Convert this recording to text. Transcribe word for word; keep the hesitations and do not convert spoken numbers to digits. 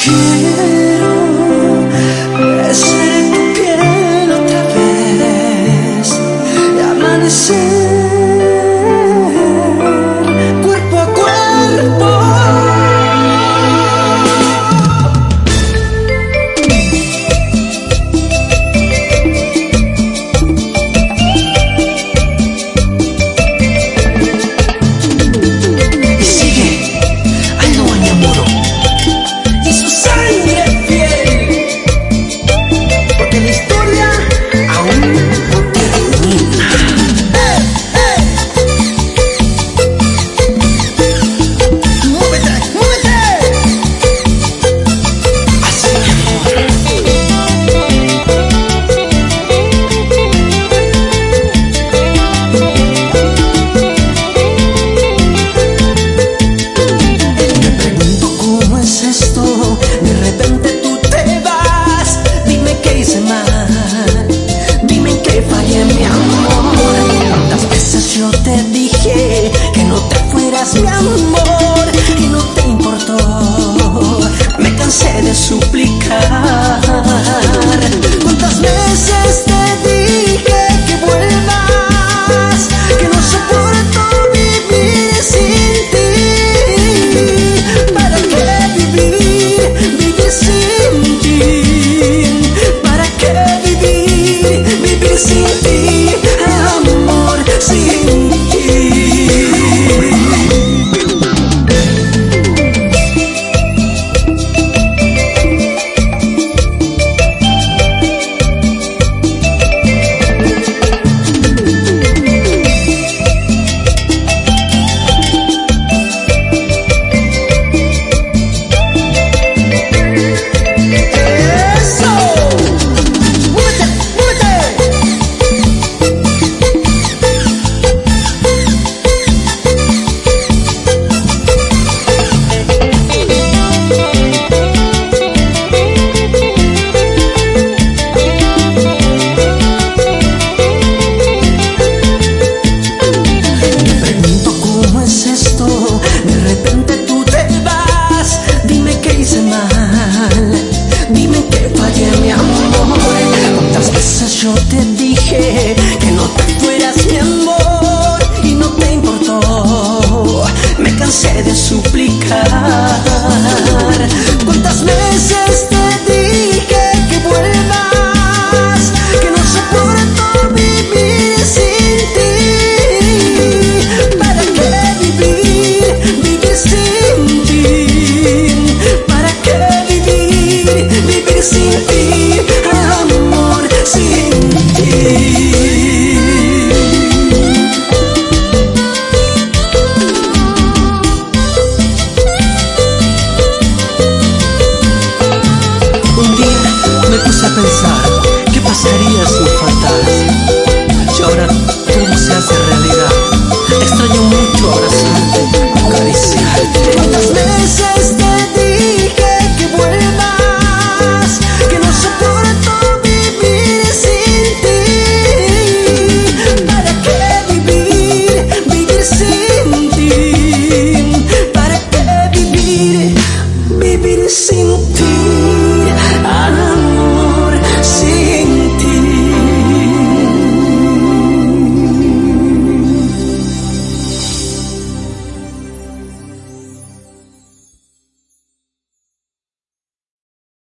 Quiero besar tu piel otra vez y amanecer cuerpo a cuerpo. Y sigue, ay no me enamoro. Y su sangre fiel, porque la historia aún no termina. ¡Eh, eh! ¡Muévete, muévete! Así, mi amor. Me pregunto cómo es esto. De repente tú te vas. Dime qué hice mal. Dime en qué fallé, mi amor. Tantas veces yo te dije que no te fueras, mi amor, y no te importó. Me cansé de suplicar. ¿Cuántas veces te dije que vuelvas? Que no soporto vivir sin ti. ¿Para qué vivir, vivir sin ti? ¿Para qué vivir, vivir sin ti? Amor, sin ti. ¡Eso! ¡Muévete, muévete! Me pregunto cómo es esto. De repente tú te vas. Dime qué hice mal. Dime en qué fallé, mi amor. Cuántas veces yo te dije que no te fueras, mi amor, y no te importó. Me cansé de suplicar. ¿Cuántas veces te dije que vuelvas? Que no soporto vivir sin ti. ¿Para qué vivir, vivir sin ti? ¿Para qué vivir, vivir sin ti? Amor, sin ti. Un día me puse a pensar, ¿qué pasaría si faltas? Y ahora todo se hace realidad. Extraño mucho abrazarte, acariciarte. ¿Cuántas veces te dije que vuelvas? Que no soporto vivir sin ti. ¿Para qué vivir, vivir sin ti? ¿Para qué vivir, vivir sin ti?